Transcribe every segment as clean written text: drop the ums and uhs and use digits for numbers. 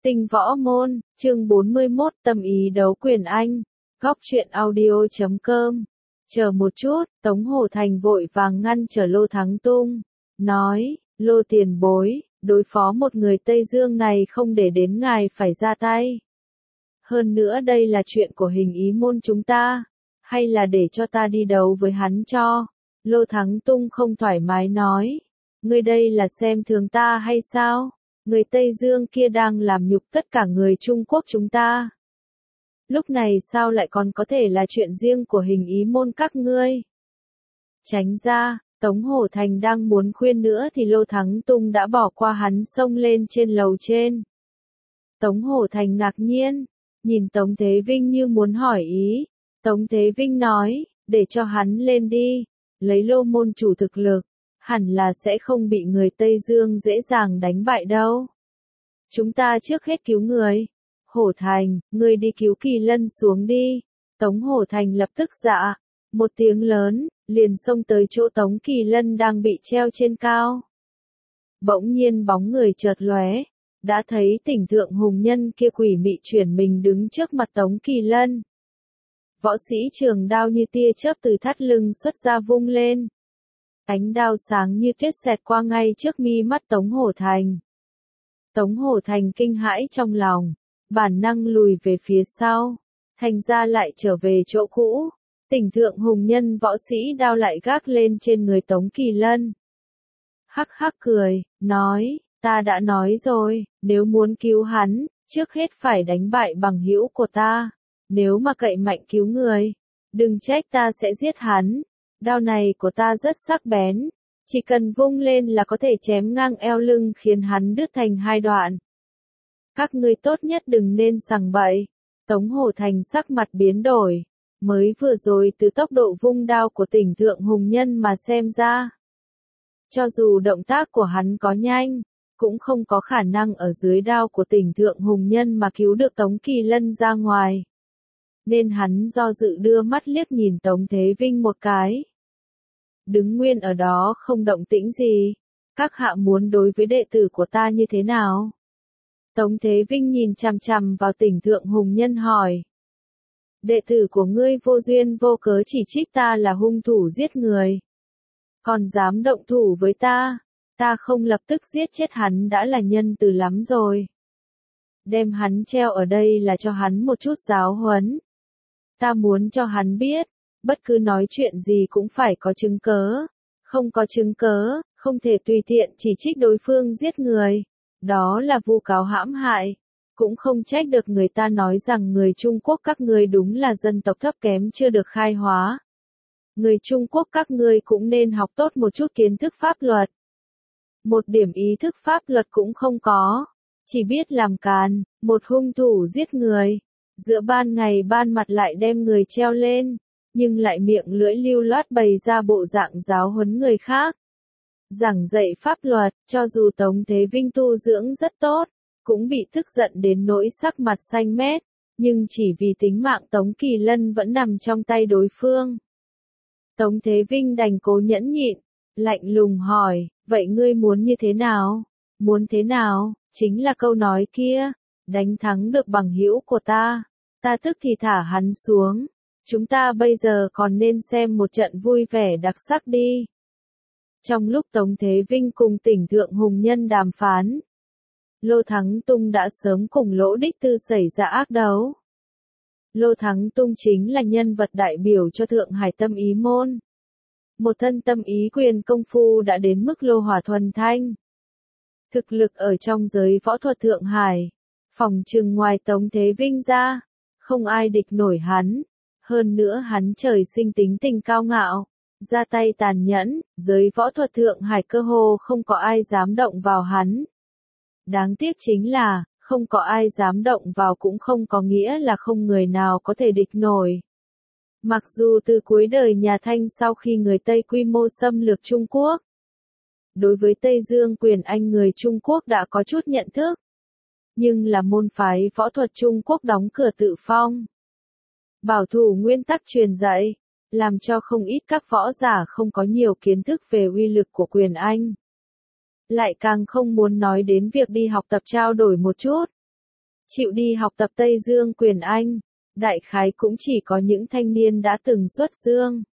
Tinh võ môn, chương 41, tâm ý đấu quyền Anh. Góc truyện audio.com. Chờ một chút, Tống Hổ Thành vội vàng ngăn trở Lô Thắng Tung. Nói, Lô tiền bối, đối phó một người Tây Dương này không để đến ngài phải ra tay. Hơn nữa đây là chuyện của hình ý môn chúng ta. Hay là để cho ta đi đấu với hắn cho? Lô Thắng Tung không thoải mái nói. Ngươi đây là xem thường ta hay sao? Người Tây Dương kia đang làm nhục tất cả người Trung Quốc chúng ta. Lúc này sao lại còn có thể là chuyện riêng của hình ý môn các ngươi? Tránh ra, Tống Hổ Thành đang muốn khuyên nữa thì Lô Thắng Tung đã bỏ qua hắn xông lên trên lầu trên. Tống Hổ Thành ngạc nhiên, nhìn Tống Thế Vinh như muốn hỏi ý. Tống Thế Vinh nói, để cho hắn lên đi, lấy Lô môn chủ thực lực. Hẳn là sẽ không bị người Tây Dương dễ dàng đánh bại đâu. Chúng ta trước hết cứu người. Hổ Thành, ngươi đi cứu Kỳ Lân xuống đi. Tống Hổ Thành lập tức dạ. Một tiếng lớn, liền xông tới chỗ Tống Kỳ Lân đang bị treo trên cao. Bỗng nhiên bóng người chợt lóe, đã thấy Tỉnh Thượng Hùng Nhân kia quỷ mị chuyển mình đứng trước mặt Tống Kỳ Lân. Võ sĩ trường đao như tia chớp từ thắt lưng xuất ra vung lên. Ánh đao sáng như tuyết xẹt qua ngay trước mi mắt Tống Hổ Thành. Tống Hổ Thành kinh hãi trong lòng, bản năng lùi về phía sau, thành ra lại trở về chỗ cũ. Tỉnh Thượng Hùng Nhân võ sĩ đao lại gác lên trên người Tống Kỳ Lân. Hắc hắc cười, nói, ta đã nói rồi, nếu muốn cứu hắn, trước hết phải đánh bại bằng hữu của ta. Nếu mà cậy mạnh cứu người, đừng trách ta sẽ giết hắn. Đao này của ta rất sắc bén, chỉ cần vung lên là có thể chém ngang eo lưng khiến hắn đứt thành hai đoạn. Các ngươi tốt nhất đừng nên sằng bậy. Tống Hổ Thành sắc mặt biến đổi, mới vừa rồi từ tốc độ vung đao của Tỉnh Thượng Hùng Nhân mà xem ra. Cho dù động tác của hắn có nhanh, cũng không có khả năng ở dưới đao của Tỉnh Thượng Hùng Nhân mà cứu được Tống Kỳ Lân ra ngoài. Nên hắn do dự đưa mắt liếc nhìn Tống Thế Vinh một cái. Đứng nguyên ở đó không động tĩnh gì. Các hạ muốn đối với đệ tử của ta như thế nào? Tống Thế Vinh nhìn chằm chằm vào Tỉnh Thượng Hùng Nhân hỏi. Đệ tử của ngươi vô duyên vô cớ chỉ trích ta là hung thủ giết người. Còn dám động thủ với ta, ta không lập tức giết chết hắn đã là nhân từ lắm rồi. Đem hắn treo ở đây là cho hắn một chút giáo huấn. Ta muốn cho hắn biết. Bất cứ nói chuyện gì cũng phải có chứng cớ. Không có chứng cớ, không thể tùy tiện chỉ trích đối phương giết người. Đó là vu cáo hãm hại. Cũng không trách được người ta nói rằng người Trung Quốc các ngươi đúng là dân tộc thấp kém chưa được khai hóa. Người Trung Quốc các ngươi cũng nên học tốt một chút kiến thức pháp luật. Một điểm ý thức pháp luật cũng không có. Chỉ biết làm càn, một hung thủ giết người. Giữa ban ngày ban mặt lại đem người treo lên. Nhưng lại miệng lưỡi lưu loát bày ra bộ dạng giáo huấn người khác. Giảng dạy pháp luật, cho dù Tống Thế Vinh tu dưỡng rất tốt, cũng bị tức giận đến nỗi sắc mặt xanh mét, nhưng chỉ vì tính mạng Tống Kỳ Lân vẫn nằm trong tay đối phương. Tống Thế Vinh đành cố nhẫn nhịn, lạnh lùng hỏi, vậy ngươi muốn như thế nào? Muốn thế nào? Chính là câu nói kia, đánh thắng được bằng hữu của ta, ta tức thì thả hắn xuống. Chúng ta bây giờ còn nên xem một trận vui vẻ đặc sắc đi. Trong lúc Tống Thế Vinh cùng Tỉnh Thượng Hùng Nhân đàm phán, Lô Thắng Tung đã sớm cùng Lỗ Đích Tư xảy ra ác đấu. Lô Thắng Tung chính là nhân vật đại biểu cho Thượng Hải Tâm Ý Môn. Một thân tâm ý quyền công phu đã đến mức lô hỏa thuần thanh. Thực lực ở trong giới võ thuật Thượng Hải, phòng trừng ngoài Tống Thế Vinh ra, không ai địch nổi hắn. Hơn nữa hắn trời sinh tính tình cao ngạo, ra tay tàn nhẫn, giới võ thuật Thượng Hải cơ hồ không có ai dám động vào hắn. Đáng tiếc chính là, không có ai dám động vào cũng không có nghĩa là không người nào có thể địch nổi. Mặc dù từ cuối đời nhà Thanh sau khi người Tây quy mô xâm lược Trung Quốc, đối với Tây Dương quyền Anh người Trung Quốc đã có chút nhận thức, nhưng là môn phái võ thuật Trung Quốc đóng cửa tự phong. Bảo thủ nguyên tắc truyền dạy, làm cho không ít các võ giả không có nhiều kiến thức về uy lực của quyền Anh. Lại càng không muốn nói đến việc đi học tập trao đổi một chút. chịu đi học tập Tây Dương quyền Anh, đại khái cũng chỉ có những thanh niên đã từng xuất dương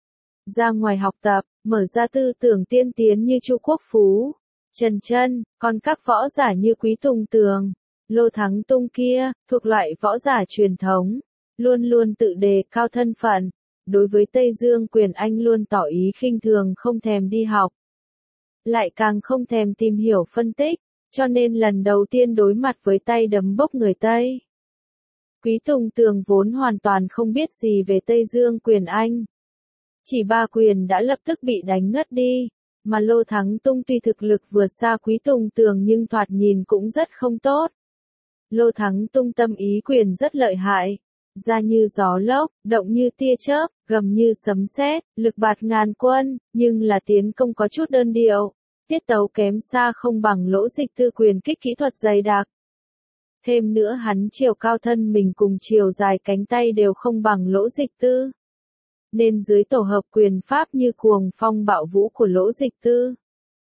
ra ngoài học tập, mở ra tư tưởng tiên tiến như Chu Quốc Phú, Trần Chân, còn các võ giả như Quý Tùng Tường, Lô Thắng Tung kia, thuộc loại võ giả truyền thống, luôn luôn tự đề cao thân phận, đối với Tây Dương quyền Anh luôn tỏ ý khinh thường không thèm đi học, lại càng không thèm tìm hiểu phân tích, cho nên lần đầu tiên đối mặt với tay đấm bốc người Tây. Quý Tùng Tường vốn hoàn toàn không biết gì về Tây Dương quyền Anh. Chỉ ba quyền đã lập tức bị đánh ngất đi, mà Lô Thắng Tung tuy thực lực vượt xa Quý Tùng Tường nhưng thoạt nhìn cũng rất không tốt. Lô Thắng Tung tâm ý quyền rất lợi hại, ra như gió lốc, động như tia chớp, gầm như sấm sét, lực bạt ngàn quân, nhưng là tiến công có chút đơn điệu, tiết tấu kém xa không bằng Lỗ Dịch Tư quyền kích kỹ thuật dày đặc. Thêm nữa hắn chiều cao thân mình cùng chiều dài cánh tay đều không bằng Lỗ Dịch Tư. Nên dưới tổ hợp quyền pháp như cuồng phong bạo vũ của Lỗ Dịch Tư,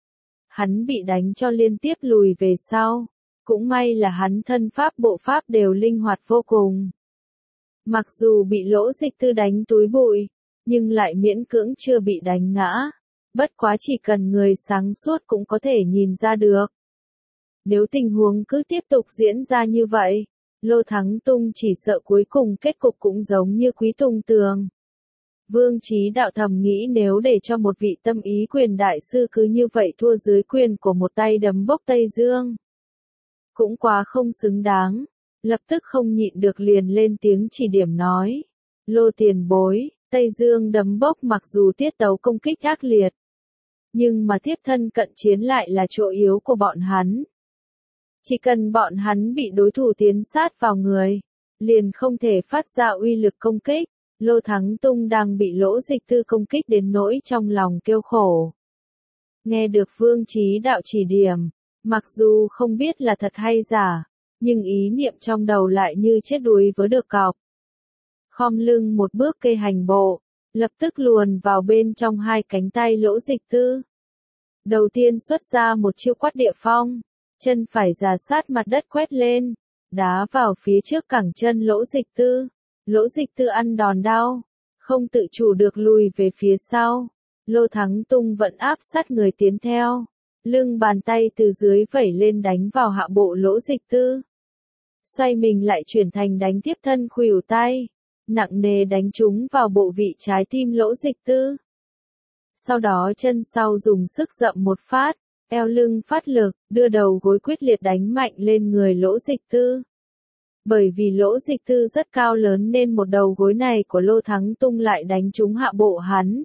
hắn bị đánh cho liên tiếp lùi về sau. Cũng may là hắn thân pháp bộ pháp đều linh hoạt vô cùng. Mặc dù bị Lỗ Dịch Tư đánh túi bụi, nhưng lại miễn cưỡng chưa bị đánh ngã. Bất quá chỉ cần người sáng suốt cũng có thể nhìn ra được. Nếu tình huống cứ tiếp tục diễn ra như vậy, Lô Thắng Tung chỉ sợ cuối cùng kết cục cũng giống như Quý Tùng Tường. Vương Chí Đạo thầm nghĩ nếu để cho một vị tâm ý quyền đại sư cứ như vậy thua dưới quyền của một tay đấm bốc Tây Dương, cũng quá không xứng đáng, lập tức không nhịn được liền lên tiếng chỉ điểm nói. Lô tiền bối, Tây Dương đấm bốc mặc dù tiết tấu công kích ác liệt, nhưng mà tiếp thân cận chiến lại là chỗ yếu của bọn hắn. Chỉ cần bọn hắn bị đối thủ tiến sát vào người, liền không thể phát ra uy lực công kích. Lô Thắng Tung đang bị Lỗ Dịch Tư công kích đến nỗi trong lòng kêu khổ. Nghe được Vương Chí Đạo chỉ điểm, mặc dù không biết là thật hay giả, nhưng ý niệm trong đầu lại như chết đuối với được cọc. Khom lưng một bước kê hành bộ, lập tức luồn vào bên trong hai cánh tay Lỗ Dịch Tư. Đầu tiên xuất ra một chiêu quát địa phong, chân phải già sát mặt đất quét lên, đá vào phía trước cẳng chân Lỗ Dịch Tư. Lỗ Dịch Tư ăn đòn đau, không tự chủ được lùi về phía sau. Lô Thắng Tung vẫn áp sát người tiến theo, lưng bàn tay từ dưới vẩy lên đánh vào hạ bộ Lỗ Dịch Tư. Xoay mình lại chuyển thành đánh tiếp thân khuỷu tay, nặng nề đánh trúng vào bộ vị trái tim Lỗ Dịch Tư. Sau đó chân sau dùng sức dậm một phát, eo lưng phát lực, đưa đầu gối quyết liệt đánh mạnh lên người Lỗ Dịch Tư. Bởi vì Lỗ Dịch Tư rất cao lớn nên một đầu gối này của Lô Thắng Tung lại đánh trúng hạ bộ hắn,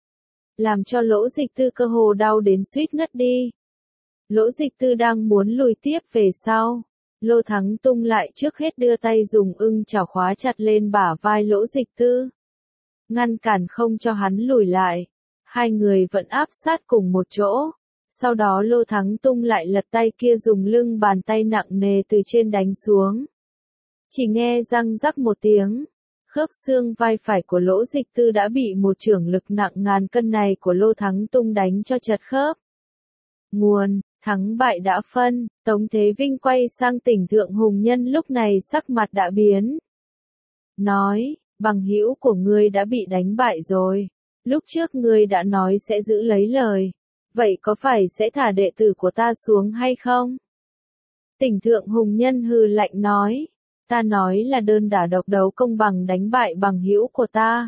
làm cho Lỗ Dịch Tư cơ hồ đau đến suýt ngất đi. Lỗ Dịch Tư đang muốn lùi tiếp về sau, Lô Thắng Tung lại trước hết đưa tay dùng ưng chảo khóa chặt lên bả vai Lỗ Dịch Tư, ngăn cản không cho hắn lùi lại. Hai người vẫn áp sát cùng một chỗ. Sau đó Lô Thắng Tung lại lật tay kia dùng lưng bàn tay nặng nề từ trên đánh xuống. Chỉ nghe răng rắc một tiếng, khớp xương vai phải của Lỗ Dịch Tư đã bị một chưởng lực nặng ngàn cân này của Lô Thắng Tung đánh cho chật khớp. Nguồn, thắng bại đã phân, Tống Thế Vinh quay sang Tỉnh Thượng Hùng Nhân lúc này sắc mặt đã biến. Nói, bằng hữu của ngươi đã bị đánh bại rồi. Lúc trước ngươi đã nói sẽ giữ lấy lời. Vậy có phải sẽ thả đệ tử của ta xuống hay không? Tỉnh Thượng Hùng Nhân hừ lạnh nói. Ta nói là đơn đả độc đấu công bằng đánh bại bằng hữu của ta.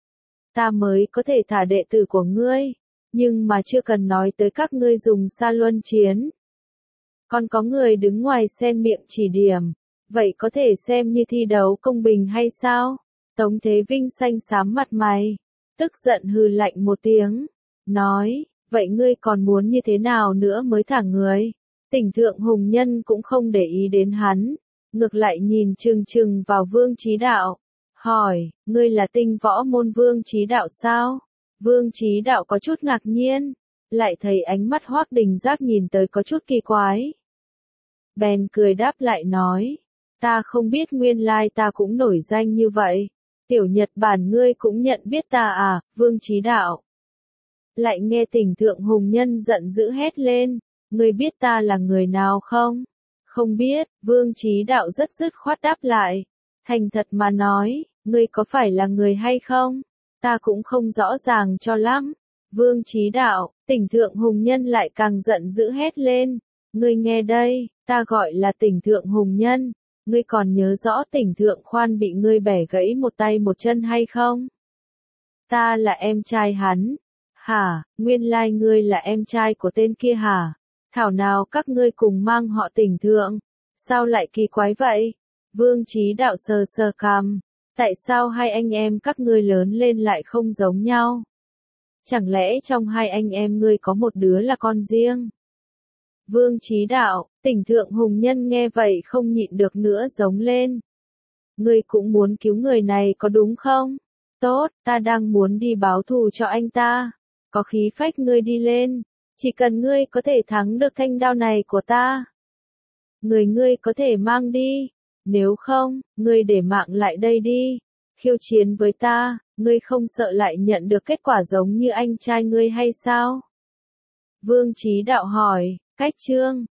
Ta mới có thể thả đệ tử của ngươi. Nhưng mà chưa cần nói tới các ngươi dùng xa luân chiến. Còn có người đứng ngoài xen miệng chỉ điểm. Vậy có thể xem như thi đấu công bình hay sao? Tống Thế Vinh xanh xám mặt mày. Tức giận hừ lạnh một tiếng. Nói, vậy ngươi còn muốn như thế nào nữa mới thả người? Tỉnh Thượng Hùng Nhân cũng không để ý đến hắn. Ngược lại nhìn chừng chừng vào Vương Chí Đạo. Hỏi, ngươi là tinh võ môn Vương Chí Đạo sao? Vương Chí Đạo có chút ngạc nhiên. Lại thấy ánh mắt Hoắc Đình Giác nhìn tới có chút kỳ quái. Bèn cười đáp lại nói. Ta không biết nguyên lai ta cũng nổi danh như vậy. Tiểu Nhật Bản ngươi cũng nhận biết ta à, Vương Chí Đạo. Lại nghe Tỉnh Thượng Hùng Nhân giận dữ hét lên. Ngươi biết ta là người nào không? không biết, Vương Chí Đạo rất dứt khoát đáp lại. Thành thật mà nói, ngươi có phải là người hay không? Ta cũng không rõ ràng cho lắm. Vương Chí Đạo, Tỉnh Thượng Hùng Nhân lại càng giận dữ hét lên. Ngươi nghe đây, ta gọi là Tỉnh Thượng Hùng Nhân. Ngươi còn nhớ rõ Tỉnh Thượng Khoan bị ngươi bẻ gãy một tay một chân hay không? Ta là em trai hắn. Hả, nguyên lai ngươi là em trai của tên kia hả? Thảo nào các ngươi cùng mang họ Tỉnh Thượng? Sao lại kỳ quái vậy? Vương Chí Đạo sờ sờ cằm. Tại sao hai anh em các ngươi lớn lên lại không giống nhau? Chẳng lẽ trong hai anh em ngươi có một đứa là con riêng? Vương Chí Đạo, Tỉnh Thượng Hùng Nhân nghe vậy không nhịn được nữa giống lên. Ngươi cũng muốn cứu người này có đúng không? Tốt, ta đang muốn đi báo thù cho anh ta. Có khí phách ngươi đi lên. Chỉ cần ngươi có thể thắng được thanh đao này của ta. Ngươi có thể mang đi. Nếu không, ngươi để mạng lại đây đi. Khiêu chiến với ta, ngươi không sợ lại nhận được kết quả giống như anh trai ngươi hay sao? Vương Chí Đạo hỏi, cách chương